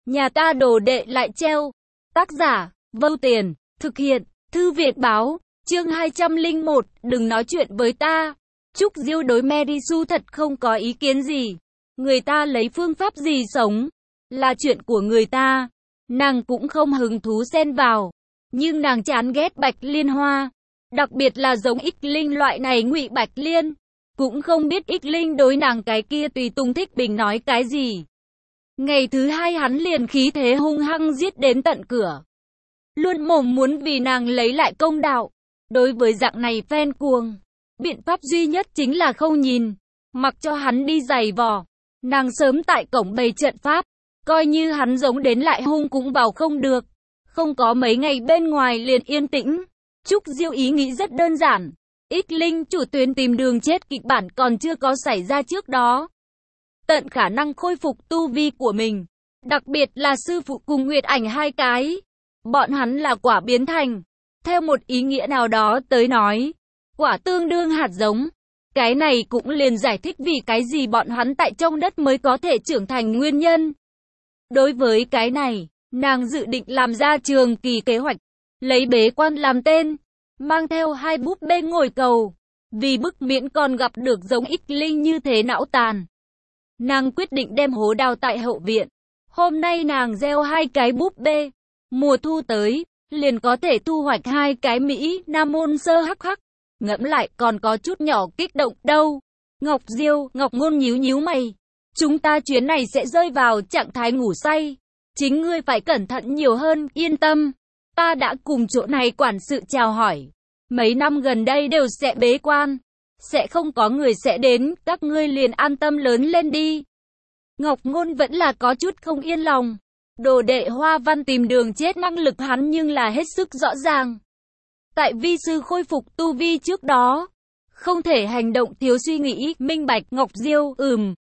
Nhà ta đồ đệ lại treo. Tác giả, Vâu Tiền, thực hiện, Thư viện báo, chương 201, đừng nói chuyện với ta. Trúc Diêu đối Mary Sue thật không có ý kiến gì. Người ta lấy phương pháp gì sống, là chuyện của người ta. Nàng cũng không hứng thú xen vào. Nhưng nàng chán ghét Bạch Liên Hoa. Đặc biệt là giống Ích Linh loại này Ngụy Bạch Liên. Cũng không biết Ích Linh đối nàng cái kia tùy tùng thích bình nói cái gì. Ngày thứ hai hắn liền khí thế hung hăng giết đến tận cửa. Luôn mồm muốn vì nàng lấy lại công đạo. Đối với dạng này fan cuồng, biện pháp duy nhất chính là không nhìn, mặc cho hắn đi giày vò. Nàng sớm tại cổng bày trận pháp, coi như hắn giống đến lại hung cũng vào không được. Không có mấy ngày bên ngoài liền yên tĩnh. Trúc Diêu ý nghĩ rất đơn giản. Ích Linh chủ tuyến tìm đường chết kịch bản còn chưa có xảy ra trước đó. Tận khả năng khôi phục tu vi của mình. Đặc biệt là sư phụ cùng Nguyệt Ảnh hai cái. Bọn hắn là quả biến thành. Theo một ý nghĩa nào đó tới nói, quả tương đương hạt giống. Cái này cũng liền giải thích vì cái gì bọn hắn tại trong đất mới có thể trưởng thành nguyên nhân. Đối với cái này, nàng dự định làm ra trường kỳ kế hoạch. Lấy bế quan làm tên, mang theo hai búp bê ngồi cầu. Vì bức miễn còn gặp được giống Ích Linh như thế não tàn. Nàng quyết định đem hố đào tại hậu viện. Hôm nay nàng gieo hai cái búp bê. Mùa thu tới, liền có thể thu hoạch hai cái Mỹ Nam môn sơ hắc hắc. Ngẫm lại còn có chút nhỏ kích động đâu. Ngọc Diêu, Ngọc Ngôn nhíu nhíu mày. Chúng ta chuyến này sẽ rơi vào trạng thái ngủ say. Chính ngươi phải cẩn thận nhiều hơn, yên tâm. Ta đã cùng chỗ này quản sự chào hỏi. Mấy năm gần đây đều sẽ bế quan. Sẽ không có người sẽ đến, các ngươi liền an tâm lớn lên đi. Ngọc Ngôn vẫn là có chút không yên lòng. Đồ đệ Hoa Văn tìm đường chết năng lực hắn nhưng là hết sức rõ ràng. Tại vi sư khôi phục tu vi trước đó, không thể hành động thiếu suy nghĩ, minh bạch. Ngọc Diêu,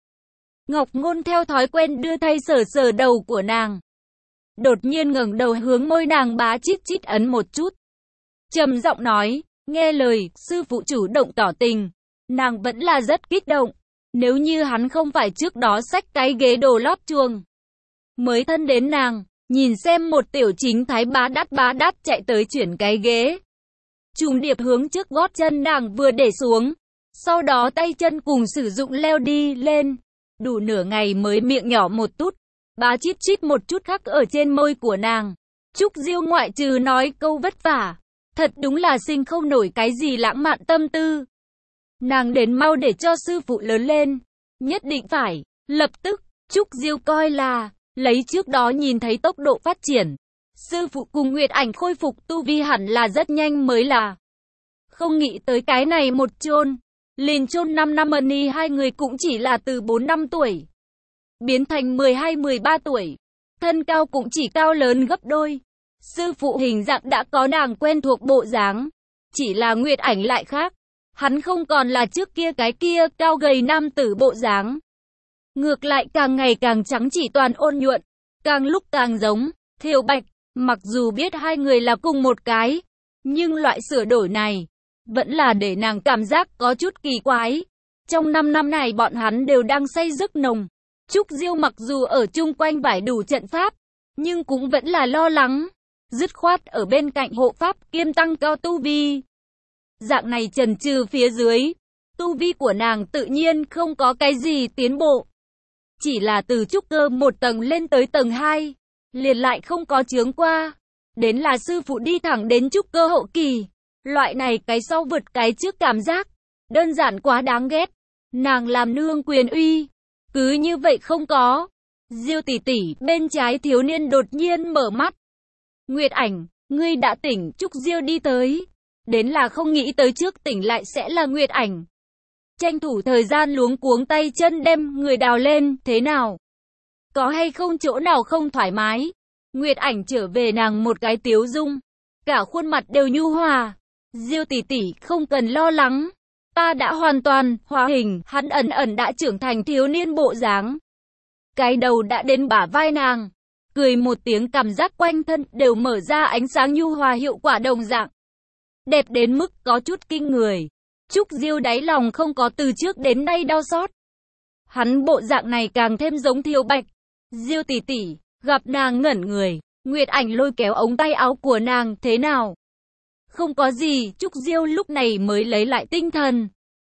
Ngọc Ngôn theo thói quen đưa tay sờ sờ đầu của nàng. Đột nhiên ngẩng đầu hướng môi nàng bá chít chít ấn một chút. Trầm giọng nói, nghe lời, sư phụ chủ động tỏ tình. Nàng vẫn là rất kích động. Nếu như hắn không phải trước đó xách cái ghế đồ lót chuồng, mới thân đến nàng, nhìn xem một tiểu chính thái bá đát chạy tới chuyển cái ghế. Trùng điệp hướng trước gót chân nàng vừa để xuống. Sau đó tay chân cùng sử dụng leo đi lên. Đủ nửa ngày mới miệng nhỏ một tút. Bá chít chít một chút khắc ở trên môi của nàng. Trúc Diêu ngoại trừ nói câu vất vả. Thật đúng là sinh không nổi cái gì lãng mạn tâm tư. Nàng đến mau để cho sư phụ lớn lên. Nhất định phải, lập tức, Trúc Diêu coi là, lấy trước đó nhìn thấy tốc độ phát triển. Sư phụ cùng Nguyệt Ảnh khôi phục tu vi hẳn là rất nhanh mới là. Không nghĩ tới cái này một chôn, liền chôn 5 năm Mani hai người cũng chỉ là từ 4 năm tuổi. Biến thành 12-13 tuổi. Thân cao cũng chỉ cao lớn gấp đôi. Sư phụ hình dạng đã có nàng quen thuộc bộ dáng. Chỉ là Nguyệt Ảnh lại khác. Hắn không còn là trước kia cái kia cao gầy nam tử bộ dáng. Ngược lại càng ngày càng trắng chỉ toàn ôn nhuận. Càng lúc càng giống Thiều Bạch. Mặc dù biết hai người là cùng một cái. Nhưng loại sửa đổi này vẫn là để nàng cảm giác có chút kỳ quái. Trong 5 năm này bọn hắn đều đang say giấc nồng. Trúc Diêu mặc dù ở chung quanh vải đủ trận pháp, nhưng cũng vẫn là lo lắng. Dứt khoát ở bên cạnh hộ pháp kiêm tăng cao tu vi. Dạng này chần chừ phía dưới, tu vi của nàng tự nhiên không có cái gì tiến bộ. Chỉ là từ trúc cơ một tầng lên tới tầng 2, liền lại không có chướng qua. Đến là sư phụ đi thẳng đến trúc cơ hậu kỳ. Loại này cái sau vượt cái trước cảm giác, đơn giản quá đáng ghét. Nàng làm nương quyền uy, cứ như vậy không có. Diêu tỷ tỷ, bên trái thiếu niên đột nhiên mở mắt. Nguyệt Ảnh, ngươi đã tỉnh. Trúc Diêu đi tới. Đến là không nghĩ tới trước tỉnh lại sẽ là Nguyệt Ảnh. Tranh thủ thời gian luống cuống tay chân đem người đào lên. Thế nào? Có hay không chỗ nào không thoải mái? Nguyệt Ảnh trở về nàng một cái tiếu dung. Cả khuôn mặt đều nhu hòa. Diêu tỷ tỷ, không cần lo lắng. Ta đã hoàn toàn hóa hình. Hắn ẩn đã trưởng thành thiếu niên bộ dáng. Cái đầu đã đến bả vai nàng. Cười một tiếng, cảm giác quanh thân đều mở ra ánh sáng nhu hòa hiệu quả đồng dạng. Đẹp đến mức có chút kinh người. Trúc Diêu đáy lòng không có từ trước đến nay đau xót. Hắn bộ dạng này càng thêm giống Thiều Bạch. Diêu tỷ tỷ, Gặp nàng ngẩn người, Nguyệt Ảnh lôi kéo ống tay áo của nàng, thế nào? Không có gì, Trúc Diêu lúc này mới lấy lại tinh thần.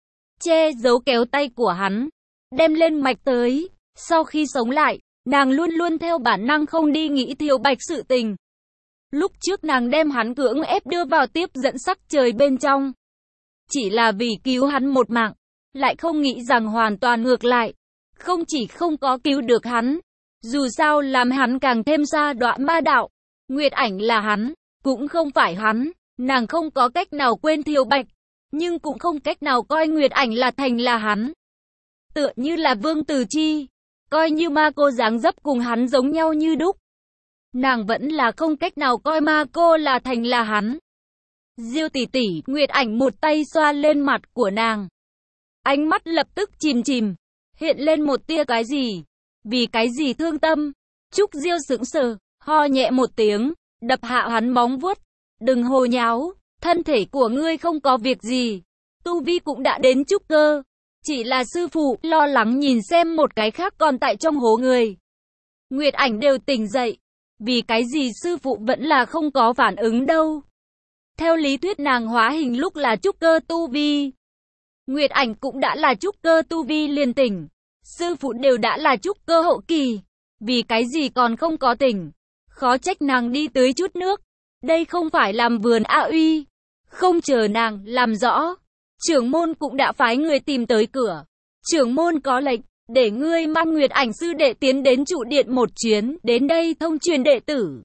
Che giấu kéo tay của hắn, đem lên mạch tới. Sau khi sống lại, nàng luôn luôn theo bản năng không đi nghĩ Thiều Bạch sự tình. Lúc trước nàng đem hắn cưỡng ép đưa vào tiếp dẫn sắc trời bên trong. Chỉ là vì cứu hắn một mạng, lại không nghĩ rằng hoàn toàn ngược lại. Không chỉ không có cứu được hắn, dù sao làm hắn càng thêm sa đọa ma đạo. Nguyệt Ảnh là hắn, cũng không phải hắn. Nàng không có cách nào quên Thiều Bạch, nhưng cũng không cách nào coi Nguyệt Ảnh là thành là hắn. Tựa như là Vương Từ Chi, coi như ma cô dáng dấp cùng hắn giống nhau như đúc. Nàng vẫn là không cách nào coi ma cô là thành là hắn. Diêu tỷ tỷ, Nguyệt Ảnh một tay xoa lên mặt của nàng. Ánh mắt lập tức chìm chìm, hiện lên một tia cái gì? Vì cái gì thương tâm? Trúc Diêu sững sờ, ho nhẹ một tiếng, đập hạ hắn móng vuốt. Đừng hồ nháo, thân thể của ngươi không có việc gì. Tu vi cũng đã đến trúc cơ. Chỉ là sư phụ lo lắng nhìn xem một cái khác còn tại trong hố người. Nguyệt Ảnh đều tỉnh dậy. Vì cái gì sư phụ vẫn là không có phản ứng đâu? Theo lý thuyết nàng hóa hình lúc là trúc cơ tu vi. Nguyệt Ảnh cũng đã là trúc cơ tu vi liền tỉnh. Sư phụ đều đã là trúc cơ hậu kỳ. Vì cái gì còn không có tỉnh? Khó trách nàng đi tưới chút nước. Đây không phải làm vườn A Uy. Không chờ nàng làm rõ, trưởng môn cũng đã phái người tìm tới cửa. Trưởng môn có lệnh, để ngươi mang Nguyệt Ảnh sư đệ tiến đến trụ điện một chuyến, đến đây thông truyền đệ tử.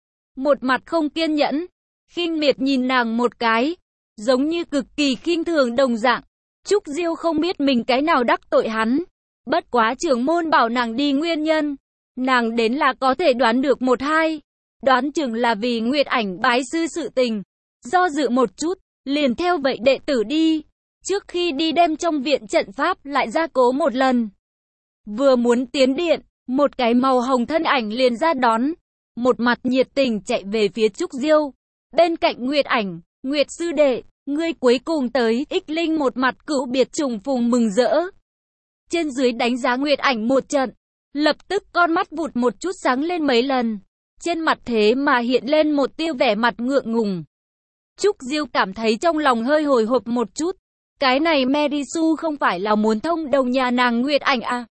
Một mặt không kiên nhẫn, khinh miệt nhìn nàng một cái, giống như cực kỳ khinh thường đồng dạng. Trúc Diêu không biết mình cái nào đắc tội hắn. Bất quá trưởng môn bảo nàng đi nguyên nhân, nàng đến là có thể đoán được một hai. Đoán chừng là vì Nguyệt Ảnh bái sư sự tình. Do dự một chút, liền theo vậy đệ tử đi. Trước khi đi đem trong viện trận pháp lại gia cố một lần. Vừa muốn tiến điện, một cái màu hồng thân ảnh liền ra đón. Một mặt nhiệt tình chạy về phía Trúc Diêu. Bên cạnh Nguyệt Ảnh, Nguyệt sư đệ, ngươi cuối cùng tới. Ích Linh một mặt cửu biệt trùng phùng mừng rỡ. Trên dưới đánh giá Nguyệt Ảnh một trận. Lập tức con mắt vụt một chút sáng lên mấy lần. Trên mặt thế mà hiện lên một tia vẻ mặt ngượng ngùng. Trúc Diêu cảm thấy trong lòng hơi hồi hộp một chút. Cái này Merisu không phải là muốn thông đồng nhà nàng Nguyệt Ảnh à?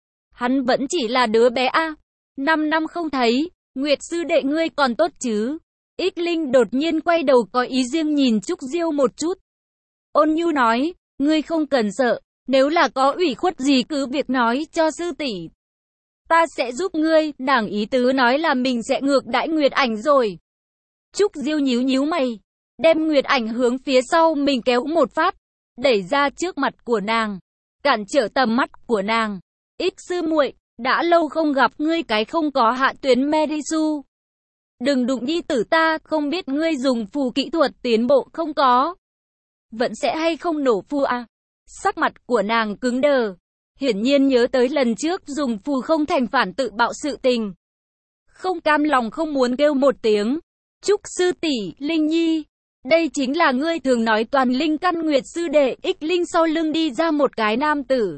Hắn vẫn chỉ là đứa bé à? 5 năm không thấy, Nguyệt sư đệ ngươi còn tốt chứ? Ích Linh đột nhiên quay đầu có ý riêng nhìn Trúc Diêu một chút. Ôn nhu nói, ngươi không cần sợ, nếu là có ủy khuất gì cứ việc nói cho sư tỷ. Ta sẽ giúp ngươi, nàng ý tứ nói là mình sẽ ngược đãi Nguyệt Ảnh rồi. Trúc Diêu nhíu nhíu mày, đem Nguyệt Ảnh hướng phía sau mình kéo một phát, đẩy ra trước mặt của nàng, cản trở tầm mắt của nàng. Ích sư muội, đã lâu không gặp ngươi cái không có hạ tuyến Merisu. Đừng đụng nhi tử ta, không biết ngươi dùng phù kỹ thuật tiến bộ không có. Vẫn sẽ hay không nổ phù à? Sắc mặt của nàng cứng đờ. Hiển nhiên nhớ tới lần trước dùng phù không thành phản tự bạo sự tình. Không cam lòng không muốn kêu một tiếng. Trúc sư tỷ, Linh Nhi. Đây chính là ngươi thường nói toàn linh căn Nguyệt sư đệ. Ích Linh sau lưng đi ra một cái nam tử.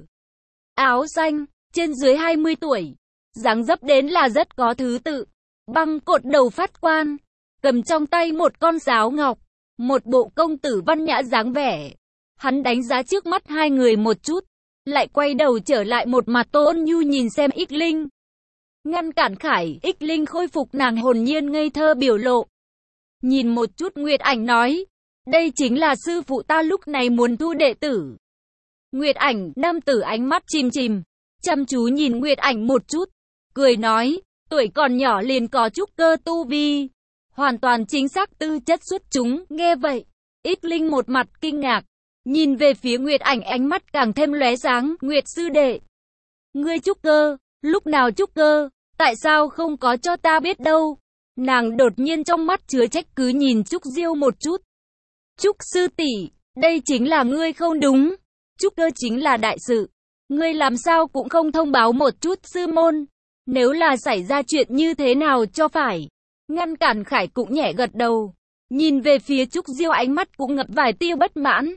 Áo xanh, trên dưới 20 tuổi. Dáng dấp đến là rất có thứ tự. Băng cột đầu phát quan. Cầm trong tay một con giáo ngọc. Một bộ công tử văn nhã dáng vẻ. Hắn đánh giá trước mắt hai người một chút. Lại quay đầu trở lại một mặt ôn nhu nhìn xem Ích Linh. Ngăn cản Khải, Ích Linh khôi phục nàng hồn nhiên ngây thơ biểu lộ. Nhìn một chút Nguyệt Ảnh nói, đây chính là sư phụ ta lúc này muốn thu đệ tử. Nguyệt Ảnh, nam tử ánh mắt chìm chìm, chăm chú nhìn Nguyệt Ảnh một chút, cười nói, tuổi còn nhỏ liền có trúc cơ tu vi, hoàn toàn chính xác tư chất xuất chúng. Nghe vậy, Ích Linh một mặt kinh ngạc. Nhìn về phía Nguyệt Ảnh ánh mắt càng thêm lóe sáng. Nguyệt sư đệ, ngươi trúc cơ, lúc nào trúc cơ, tại sao không có cho ta biết đâu? Nàng đột nhiên trong mắt chứa trách cứ nhìn Trúc Diêu một chút. Trúc sư tỷ, đây chính là ngươi không đúng. Trúc cơ chính là đại sự. Ngươi làm sao cũng không thông báo một chút sư môn. Nếu là xảy ra chuyện như thế nào cho phải. Ngăn cản Khải cũng nhẹ gật đầu. Nhìn về phía Trúc Diêu ánh mắt cũng ngập vài tia bất mãn.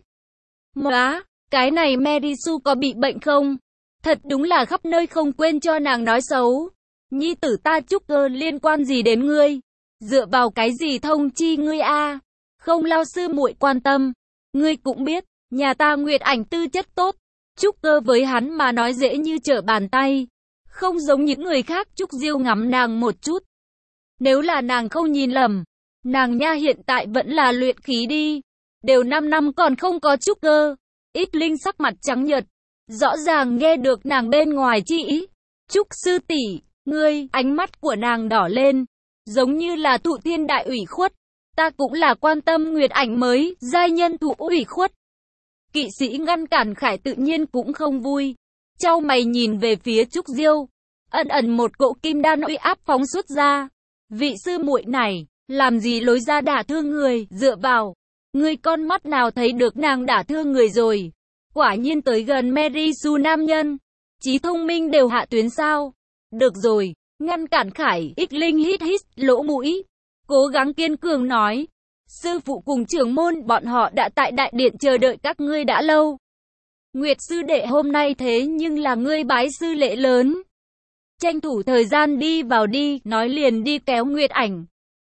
Móa, cái này Merisu có bị bệnh không? Thật đúng là khắp nơi không quên cho nàng nói xấu. Nhi tử ta Trúc Cơ liên quan gì đến ngươi? Dựa vào cái gì thông chi ngươi a? Không lao sư muội quan tâm. Ngươi cũng biết, nhà ta Nguyệt Ảnh tư chất tốt. Trúc Cơ với hắn mà nói dễ như trở bàn tay. Không giống những người khác. Trúc Diêu ngắm nàng một chút. Nếu là nàng không nhìn lầm, nàng nha hiện tại vẫn là luyện khí đi. Đều 5 năm còn không có Trúc Cơ. Ít Linh sắc mặt trắng nhợt. Rõ ràng nghe được nàng bên ngoài chi ý. Trúc sư tỷ, ngươi, ánh mắt của nàng đỏ lên. Giống như là thụ thiên đại ủy khuất. Ta cũng là quan tâm Nguyệt Ảnh mới, giai nhân thụ ủy khuất. Kỵ sĩ ngăn cản Khải tự nhiên cũng không vui. Chau mày nhìn về phía Trúc Diêu. Ẩn ẩn một cỗ kim đan uy áp phóng xuất ra. Vị sư muội này, làm gì lối ra đả thương người, dựa vào. Ngươi con mắt nào thấy được nàng đả thương người rồi. Quả nhiên tới gần Mary Sue nam nhân. Trí thông minh đều hạ tuyến sao. Được rồi, ngăn cản Khải, Ít Linh hít lỗ mũi. Cố gắng kiên cường nói. Sư phụ cùng trưởng môn bọn họ đã tại đại điện chờ đợi các ngươi đã lâu. Nguyệt sư đệ hôm nay thế nhưng là ngươi bái sư lễ lớn. Tranh thủ thời gian đi vào đi, nói liền đi kéo Nguyệt Ảnh.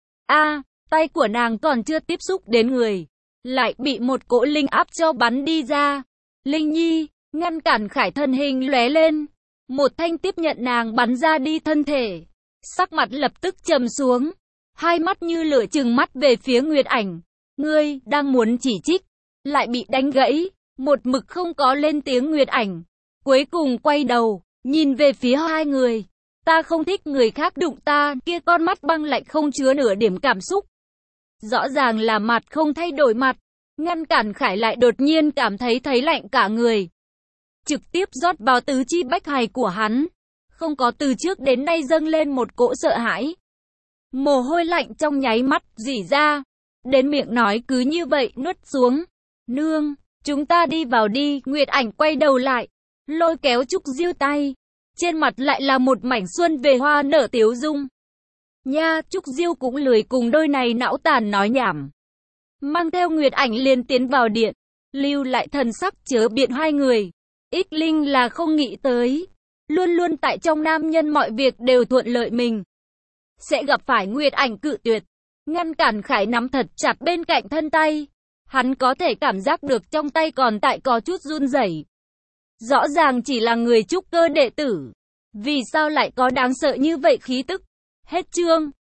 Tay của nàng còn chưa tiếp xúc đến người. Lại bị một cỗ linh áp cho bắn đi ra. Linh Nhi, ngăn cản Khải thân hình lóe lên. Một thanh tiếp nhận nàng bắn ra đi thân thể. Sắc mặt lập tức trầm xuống. Hai mắt như lửa trừng mắt về phía Nguyệt Ảnh. Ngươi, đang muốn chỉ trích. Lại bị đánh gãy. Một mực không có lên tiếng Nguyệt Ảnh. Cuối cùng quay đầu, nhìn về phía hai người. Ta không thích người khác đụng ta, kia con mắt băng lạnh không chứa nửa điểm cảm xúc. Rõ ràng là mặt không thay đổi mặt. Ngăn cản Khải lại đột nhiên cảm thấy lạnh cả người. Trực tiếp rót vào tứ chi bách hài của hắn. Không có từ trước đến nay dâng lên một cỗ sợ hãi. Mồ hôi lạnh trong nháy mắt rỉ ra. Đến miệng nói cứ như vậy nuốt xuống. Nương, chúng ta đi vào đi. Nguyệt Ảnh quay đầu lại. Lôi kéo Trúc Diêu tay. Trên mặt lại là một mảnh xuân về hoa nở tiếu dung. Nha, Trúc Diêu cũng lười cùng đôi này não tàn nói nhảm. Mang theo Nguyệt Ảnh liền tiến vào điện. Lưu lại thần sắc chớ biện hai người. Ít Linh là không nghĩ tới. Luôn luôn tại trong nam nhân mọi việc đều thuận lợi mình. Sẽ gặp phải Nguyệt Ảnh cự tuyệt. Ngăn cản Khải nắm thật chặt bên cạnh thân tay. Hắn có thể cảm giác được trong tay còn tại có chút run rẩy. Rõ ràng chỉ là người Trúc Cơ đệ tử. Vì sao lại có đáng sợ như vậy khí tức? Hết chương.